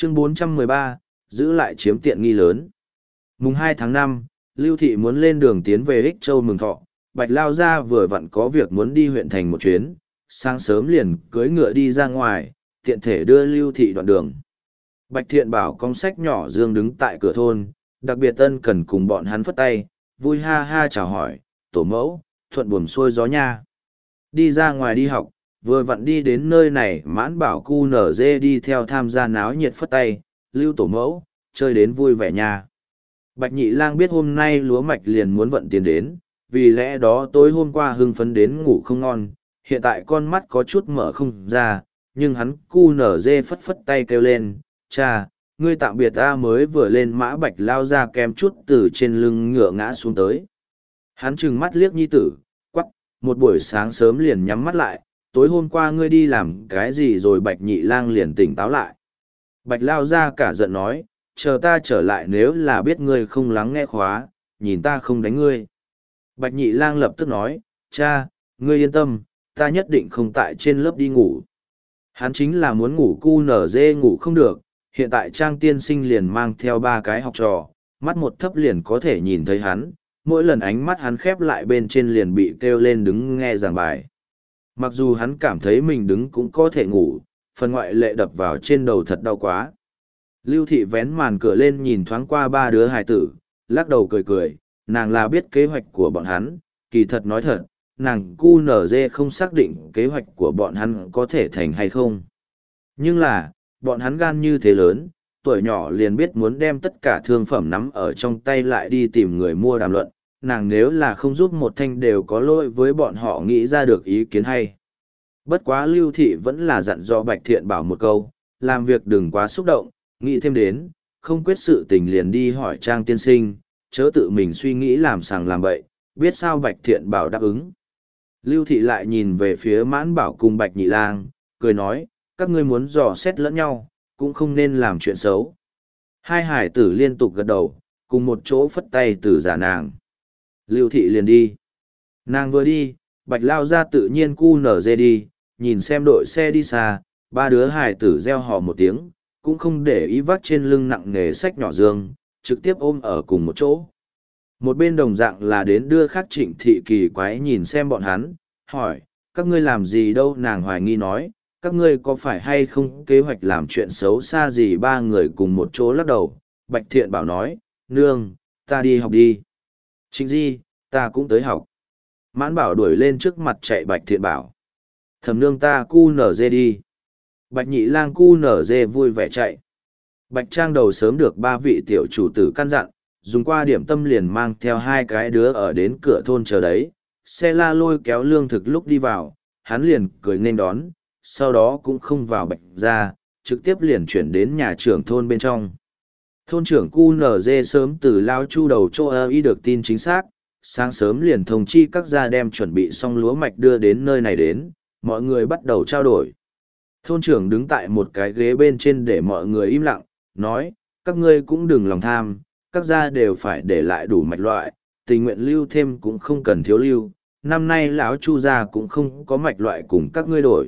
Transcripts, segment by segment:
Chương 413, giữ lại chiếm tiện nghi lớn. Mùng 2 tháng 5, Lưu Thị muốn lên đường tiến về Ích Châu mừng thọ, Bạch Lao Gia vừa vặn có việc muốn đi huyện thành một chuyến, sáng sớm liền cưỡi ngựa đi ra ngoài, tiện thể đưa Lưu Thị đoạn đường. Bạch Thiện Bảo cong sách nhỏ dương đứng tại cửa thôn, đặc biệt Tân Cần cùng bọn hắn phất tay, vui ha ha chào hỏi, tổ mẫu, thuận buồm xuôi gió nha. Đi ra ngoài đi học, vừa vặn đi đến nơi này Mãn Bảo cu nở dê đi theo tham gia náo nhiệt phất tay, Lưu tổ mẫu, chơi đến vui vẻ nha. Bạch Nhị Lang biết hôm nay lúa mạch liền muốn vận tiền đến, vì lẽ đó tối hôm qua hưng phấn đến ngủ không ngon, hiện tại con mắt có chút mở không ra, nhưng hắn cu nở dê phất phất tay kêu lên, cha, ngươi tạm biệt ta mới vừa lên mã Bạch lao ra kém chút từ trên lưng ngựa ngã xuống tới. Hắn trừng mắt liếc nhi tử, quắc, một buổi sáng sớm liền nhắm mắt lại, tối hôm qua ngươi đi làm cái gì rồi Bạch Nhị Lang liền tỉnh táo lại. Bạch lao ra cả giận nói, chờ ta trở lại nếu là biết ngươi không lắng nghe khóa, nhìn ta không đánh ngươi. Bạch Nhị Lang lập tức nói, cha, ngươi yên tâm, ta nhất định không tại trên lớp đi ngủ. Hắn chính là muốn ngủ cu nở dê ngủ không được, hiện tại Trang tiên sinh liền mang theo 3 cái học trò, mắt một thấp liền có thể nhìn thấy hắn, mỗi lần ánh mắt hắn khép lại bên trên liền bị kêu lên đứng nghe giảng bài. Mặc dù hắn cảm thấy mình đứng cũng có thể ngủ, phần ngoại lệ đập vào trên đầu thật đau quá. Lưu Thị vén màn cửa lên nhìn thoáng qua 3 đứa hài tử, lắc đầu cười cười, nàng là biết kế hoạch của bọn hắn, kỳ thật nói thật, nàng cu nở dê không xác định kế hoạch của bọn hắn có thể thành hay không. Nhưng là, bọn hắn gan như thế lớn, tuổi nhỏ liền biết muốn đem tất cả thương phẩm nắm ở trong tay lại đi tìm người mua đàm luận, nàng nếu là không giúp một thanh đều có lỗi với bọn họ nghĩ ra được ý kiến hay. Bất quá Lưu Thị vẫn là dặn dò Bạch Thiện Bảo một câu, làm việc đừng quá xúc động, nghĩ thêm đến, không quyết sự tình liền đi hỏi Trang tiên sinh, chớ tự mình suy nghĩ làm sàng làm bậy, biết sao Bạch Thiện Bảo đáp ứng. Lưu Thị lại nhìn về phía Mãn Bảo cùng Bạch Nhị Lang, cười nói, các ngươi muốn dò xét lẫn nhau, cũng không nên làm chuyện xấu. Hai hải tử liên tục gật đầu, cùng một chỗ phất tay từ giả nàng. Lưu Thị liền đi. Nàng vừa đi, Bạch Lao ra tự nhiên cu nở dê đi, nhìn xem đội xe đi xa, 3 đứa hải tử reo hò một tiếng, cũng không để ý vác trên lưng nặng nề sách nhỏ dương, trực tiếp ôm ở cùng một chỗ. Một bên đồng dạng là đến đưa Khắc Trịnh Thị kỳ quái nhìn xem bọn hắn, hỏi, các ngươi làm gì đâu nàng hoài nghi nói, các ngươi có phải hay không kế hoạch làm chuyện xấu xa gì 3 người cùng một chỗ lắc đầu. Bạch Thiện Bảo nói, nương, ta đi học đi. Trịnh Di, ta cũng tới học. Mãn Bảo đuổi lên trước mặt chạy Bạch Thiện Bảo. Thẩm nương ta cu nở dê đi. Bạch Nhị Lang cu nở dê vui vẻ chạy. Bạch Trang đầu sớm được 3 vị tiểu chủ tử căn dặn, dùng qua điểm tâm liền mang theo 2 cái đứa ở đến cửa thôn chờ đấy. Xe la lôi kéo lương thực lúc đi vào, hắn liền cười nên đón, sau đó cũng không vào Bạch ra, trực tiếp liền chuyển đến nhà trưởng thôn bên trong. Thôn trưởng cu nở dê sớm từ Lao Chu đầu chỗ y được tin chính xác, sáng sớm liền thông chi các gia đem chuẩn bị xong lúa mạch đưa đến nơi này đến, mọi người bắt đầu trao đổi. Thôn trưởng đứng tại một cái ghế bên trên để mọi người im lặng, nói, các ngươi cũng đừng lòng tham, các gia đều phải để lại đủ mạch loại, tình nguyện lưu thêm cũng không cần thiếu lưu, năm nay lão Chu gia cũng không có mạch loại cùng các ngươi đổi.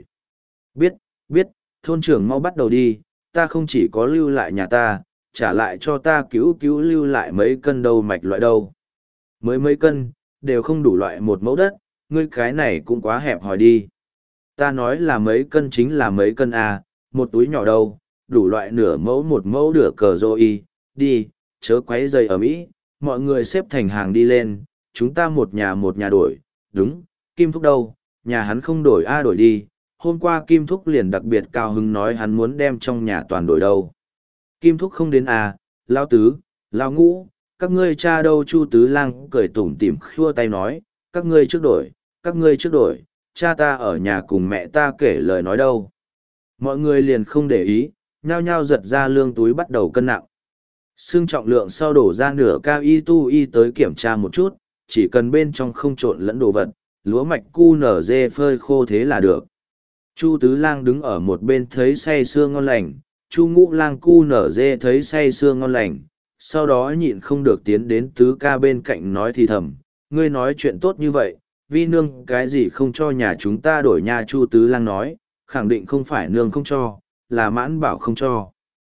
Biết, thôn trưởng mau bắt đầu đi, ta không chỉ có lưu lại nhà ta, trả lại cho ta cứu lưu lại mấy cân đâu mạch loại đâu. Mới mấy cân, đều không đủ loại một mẫu đất, ngươi cái này cũng quá hẹp hòi đi. Ta nói là mấy cân chính là mấy cân à, một túi nhỏ đâu, đủ loại nửa mẫu một mẫu nửa cờ rô y, đi, chớ quấy dày ở Mỹ, mọi người xếp thành hàng đi lên, chúng ta một nhà đổi, đúng, Kim Thúc đâu, nhà hắn không đổi đổi đi, hôm qua Kim Thúc liền đặc biệt cao hứng nói hắn muốn đem trong nhà toàn đổi đâu. Kim Thúc không đến Lao Tứ, Lao Ngũ, các ngươi cha đâu Chu Tứ Lang cười tủm tỉm khua tay nói, các ngươi trước đổi, cha ta ở nhà cùng mẹ ta kể lời nói đâu. Mọi người liền không để ý, nhao nhao giật ra lương túi bắt đầu cân nặng. Xương trọng lượng sau đổ ra nửa cao y tới kiểm tra một chút, chỉ cần bên trong không trộn lẫn đồ vật, lúa mạch cu nở dê phơi khô thế là được. Chu Tứ Lang đứng ở một bên thấy say sưa ngon lành, Chu Ngũ Lang cu nở dê thấy say sưa ngon lành, sau đó nhịn không được tiến đến Tứ Ca bên cạnh nói thì thầm, ngươi nói chuyện tốt như vậy, vi nương cái gì không cho nhà chúng ta đổi nhà. Chu Tứ Lang nói, khẳng định không phải nương không cho, là Mãn Bảo không cho.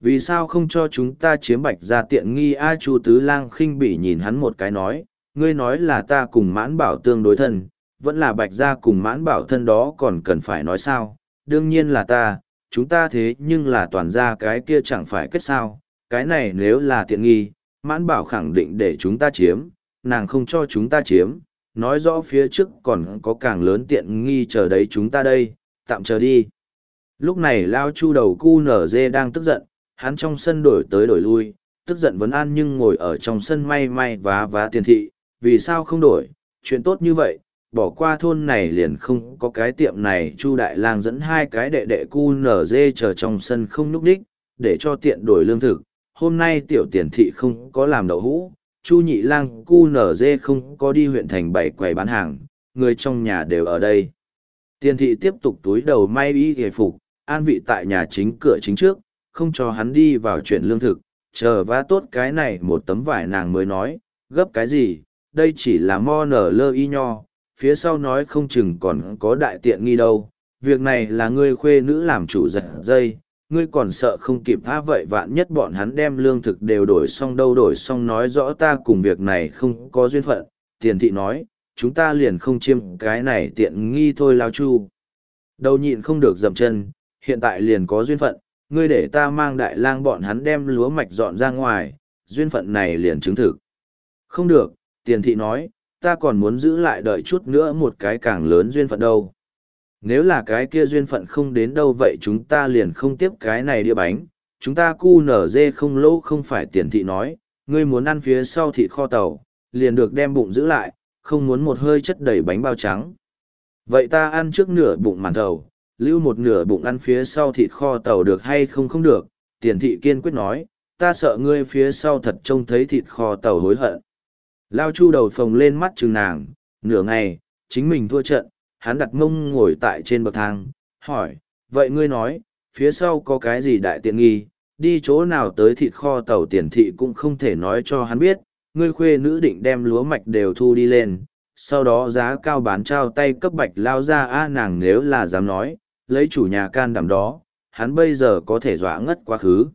Vì sao không cho chúng ta chiếm Bạch gia tiện nghi? A Chu Tứ Lang khinh bỉ nhìn hắn một cái nói, ngươi nói là ta cùng Mãn Bảo tương đối thân, vẫn là Bạch gia cùng Mãn Bảo thân đó còn cần phải nói sao? Đương nhiên là ta, chúng ta thế nhưng là toàn gia, cái kia chẳng phải kết sao? Cái này nếu là tiện nghi, Mãn Bảo khẳng định để chúng ta chiếm, nàng không cho chúng ta chiếm, nói rõ phía trước còn có càng lớn tiện nghi chờ đấy chúng ta đây, tạm chờ đi. Lúc này Lao Chu đầu cu nở dê đang tức giận, hắn trong sân đổi tới đổi lui, tức giận vấn an nhưng ngồi ở trong sân may may vá tiền thị, vì sao không đổi, chuyện tốt như vậy, bỏ qua thôn này liền không có cái tiệm này. Chu Đại Lang dẫn hai cái đệ đệ cu nở dê chờ trong sân không núp đích, để cho tiện đổi lương thực. Hôm nay tiểu tiền thị không có làm đậu hũ, Chu Nhị Lang cu nở dê không có đi huyện thành bày quầy bán hàng, người trong nhà đều ở đây. Tiền thị tiếp tục túi đầu may y hề phục, an vị tại nhà chính cửa chính trước, không cho hắn đi vào chuyện lương thực, chờ vá tốt cái này một tấm vải nàng mới nói, gấp cái gì, đây chỉ là mo nở lơ y nho, phía sau nói không chừng còn có đại tiện nghi đâu, việc này là ngươi khuê nữ làm chủ giật dây, ngươi còn sợ không kịp tha vậy, vạn nhất bọn hắn đem lương thực đều đổi xong đâu, đổi xong nói rõ ta cùng việc này không có duyên phận. Tiền thị nói, chúng ta liền không chiêm cái này tiện nghi thôi. Lao Chu đầu nhịn không được dậm chân, hiện tại liền có duyên phận, ngươi để ta mang Đại Lang bọn hắn đem lúa mạch dọn ra ngoài, duyên phận này liền chứng thực. Không được, tiền thị nói, ta còn muốn giữ lại đợi chút nữa một cái càng lớn duyên phận đâu. Nếu là cái kia duyên phận không đến đâu vậy chúng ta liền không tiếp cái này đĩa bánh, chúng ta cu nở dê không lỗ. Không phải, tiền thị nói, ngươi muốn ăn phía sau thịt kho tàu, liền được đem bụng giữ lại, không muốn một hơi chất đầy bánh bao trắng. Vậy ta ăn trước nửa bụng màn thầu, lưu một nửa bụng ăn phía sau thịt kho tàu được hay không? Không được, tiền thị kiên quyết nói, ta sợ ngươi phía sau thật trông thấy thịt kho tàu hối hận. Lao Chu đầu phồng lên mắt chừng nàng, nửa ngày, chính mình thua trận, hắn đặt mông ngồi tại trên bậc thang, hỏi, vậy ngươi nói, phía sau có cái gì đại tiện nghi, đi chỗ nào tới thịt kho tàu? Tiền thị cũng không thể nói cho hắn biết, ngươi khuê nữ định đem lúa mạch đều thu đi lên, sau đó giá cao bán trao tay cấp Bạch Lao ra. A nàng nếu là dám nói, lấy chủ nhà can đảm đó, hắn bây giờ có thể dọa ngất quá khứ.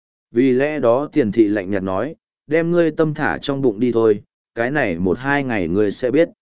Vì lẽ đó tiền thị lạnh nhạt nói, đem ngươi tâm thả trong bụng đi thôi, cái này 1-2 ngày ngươi sẽ biết.